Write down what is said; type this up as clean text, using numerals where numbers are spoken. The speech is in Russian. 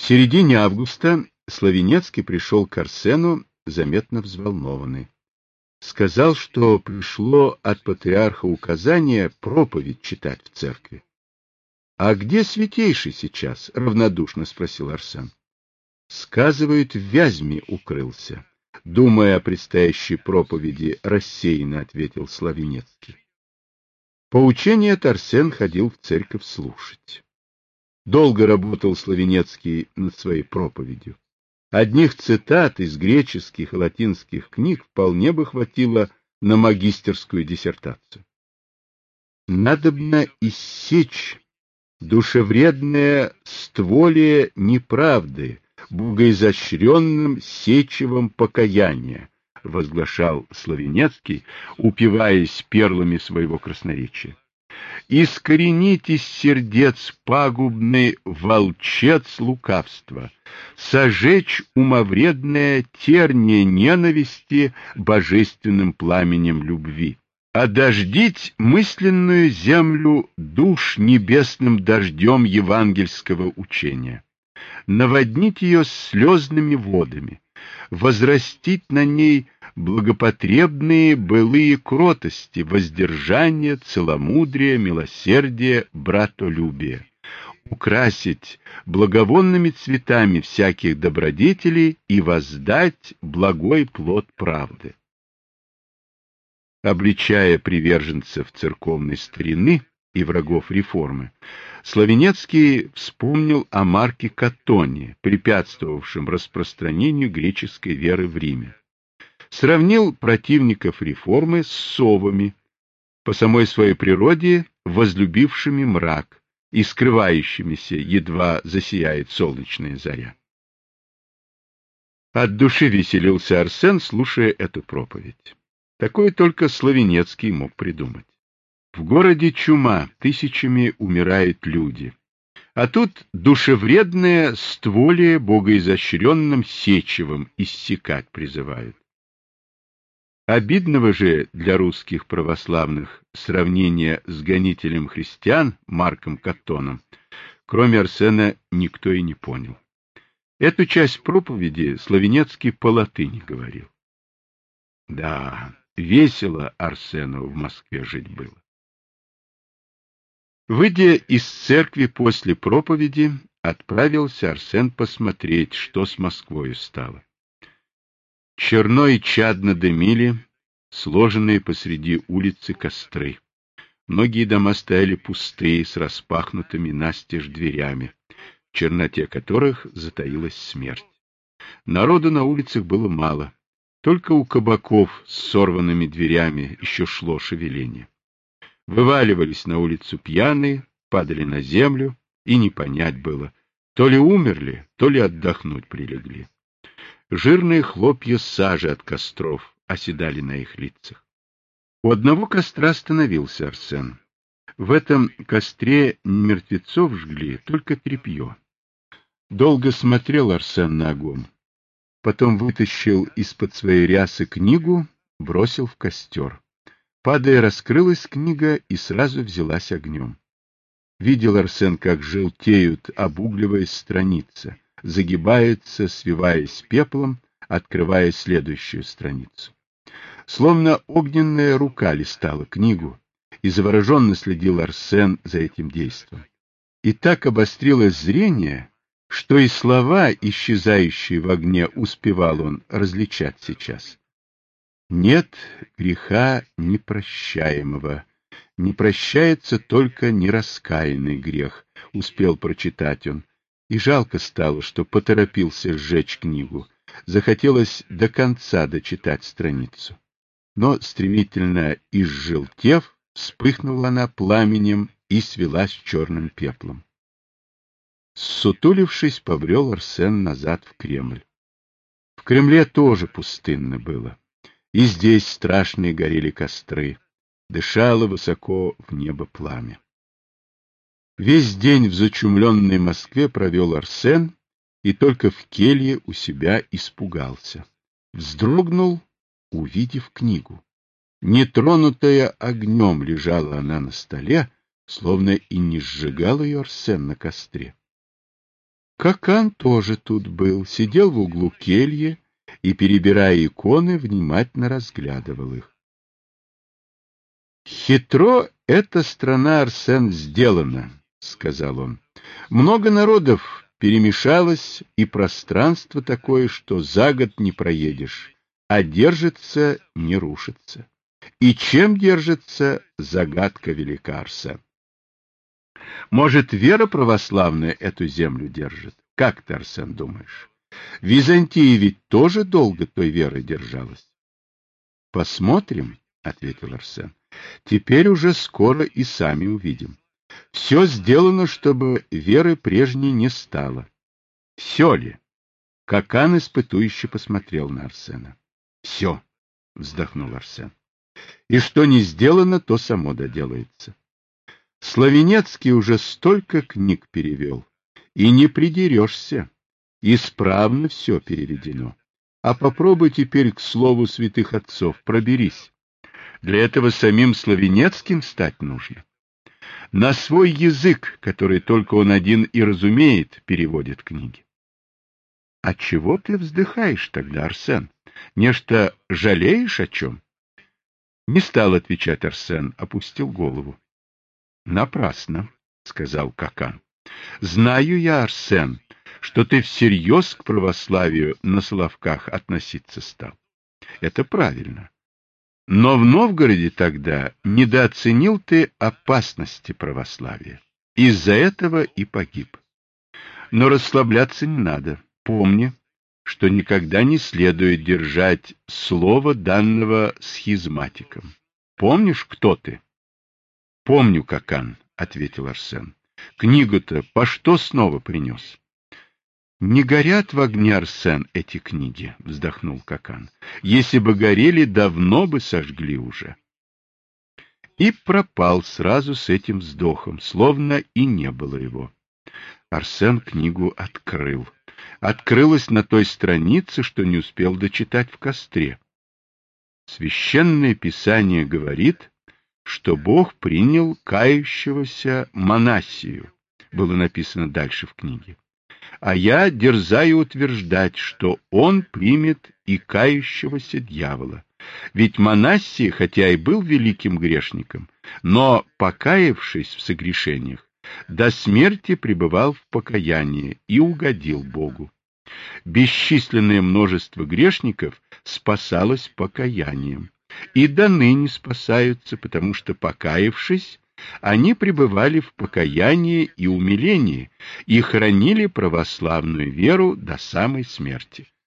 В середине августа Славенецкий пришел к Арсену заметно взволнованный. Сказал, что пришло от патриарха указание проповедь читать в церкви. — А где святейший сейчас? — равнодушно спросил Арсен. — Сказывают, в Вязьме укрылся. Думая о предстоящей проповеди, рассеянно ответил Славенецкий. Поучение от Арсен ходил в церковь слушать. Долго работал Славенецкий над своей проповедью. Одних цитат из греческих и латинских книг вполне бы хватило на магистерскую диссертацию. Надобно иссечь душевредное стволе неправды богоизощренным сечевом покаяния, возглашал Славенецкий, упиваясь перлами своего красноречия. Искоренить из сердец пагубный волчец лукавства, сожечь умовредное терние ненависти божественным пламенем любви, одождить мысленную землю душ небесным дождем евангельского учения, наводнить ее слезными водами, возрастить на ней благопотребные былые кротости, воздержание, целомудрие, милосердие, братолюбие, украсить благовонными цветами всяких добродетелей и воздать благой плод правды. Обличая приверженцев церковной старины и врагов реформы, Славенецкий вспомнил о Марке Каттоне, препятствовавшем распространению греческой веры в Риме. Сравнил противников реформы с совами, по самой своей природе возлюбившими мрак и скрывающимися, едва засияет солнечная заря. От души веселился Арсен, слушая эту проповедь. Такое только Славенецкий мог придумать. В городе чума, тысячами умирают люди. А тут душевредное стволе богоизощренным сечевым иссекать призывают. Обидного же для русских православных сравнения с гонителем христиан Марком Каттоном, кроме Арсена, никто и не понял. Эту часть проповеди Славенецкий по латыни говорил. Да, весело Арсену в Москве жить было. Выйдя из церкви после проповеди, отправился Арсен посмотреть, что с Москвою стало. Черно и чадно дымили сложенные посреди улицы костры. Многие дома стояли пустые, с распахнутыми настежь дверями, в черноте которых затаилась смерть. Народу на улицах было мало, только у кабаков с сорванными дверями еще шло шевеление. Вываливались на улицу пьяные, падали на землю, и не понять было, то ли умерли, то ли отдохнуть прилегли. Жирные хлопья сажи от костров оседали на их лицах. У одного костра остановился Арсен. В этом костре не мертвецов жгли, только тряпье. Долго смотрел Арсен на огонь. Потом вытащил из-под своей рясы книгу, бросил в костер. Падая, раскрылась книга и сразу взялась огнем. Видел Арсен, как желтеют, обугливаясь страницы, загибаются, свиваясь пеплом, открывая следующую страницу. Словно огненная рука листала книгу, и завороженно следил Арсен за этим действом. И так обострилось зрение, что и слова, исчезающие в огне, успевал он различать сейчас. Нет греха непрощаемого, не прощается только нераскаянный грех, успел прочитать он. И жалко стало, что поторопился сжечь книгу. Захотелось до конца дочитать страницу. Но, стремительно изжелтев, вспыхнула она пламенем и свелась черным пеплом. Ссутулившись, побрел Арсен назад в Кремль. В Кремле тоже пустынно было. И здесь страшные горели костры. Дышало высоко в небо пламя. Весь день в зачумленной Москве провел Арсен, и только в келье у себя испугался. Вздрогнул, увидев книгу. Нетронутая огнем лежала она на столе, словно и не сжигал ее Арсен на костре. Какан тоже тут был, сидел в углу кельи и, перебирая иконы, внимательно разглядывал их. «Хитро эта страна, Арсен, сделана», — сказал он. «Много народов перемешалось, и пространство такое, что за год не проедешь, а держится, не рушится. И чем держится, загадка велика, Арсен. Может, вера православная эту землю держит? Как ты, Арсен, думаешь? Византия ведь тоже долго той верой держалась». «Посмотрим», — ответил Арсен. «Теперь уже скоро и сами увидим. Все сделано, чтобы веры прежней не стало». «Все ли?» Какан испытующе посмотрел на Арсена. «Все», — вздохнул Арсен. «И что не сделано, то само доделается. Славенецкий уже столько книг перевел, и не придерешься. Исправно все переведено. А попробуй теперь к слову святых отцов проберись. Для этого самим Славенецким стать нужно. На свой язык, который только он один и разумеет, переводит книги». «А чего ты вздыхаешь тогда, Арсен? Нечто жалеешь о чем?» Не стал отвечать Арсен, опустил голову. «Напрасно», — сказал Какан. «Знаю я, Арсен, что ты всерьез к православию на Соловках относиться стал. Это правильно. Но в Новгороде тогда недооценил ты опасности православия. Из-за этого и погиб. Но расслабляться не надо. Помни, что никогда не следует держать слово, данного схизматиком. Помнишь, кто ты?» «Помню, Какан», — ответил Арсен. «Книгу-то по что снова принес?» «Не горят в огне, Арсен, эти книги», — вздохнул Какан. «Если бы горели, давно бы сожгли уже». И пропал сразу с этим вздохом, словно и не было его. Арсен книгу открыл. Открылась на той странице, что не успел дочитать в костре. Священное Писание говорит, что Бог принял кающегося Манассию, было написано дальше в книге. А я дерзаю утверждать, что он примет и кающегося дьявола. Ведь Манассий, хотя и был великим грешником, но, покаявшись в согрешениях, до смерти пребывал в покаянии и угодил Богу. Бесчисленное множество грешников спасалось покаянием, и до ныне спасаются, потому что, покаявшись, они пребывали в покаянии и умилении и хранили православную веру до самой смерти.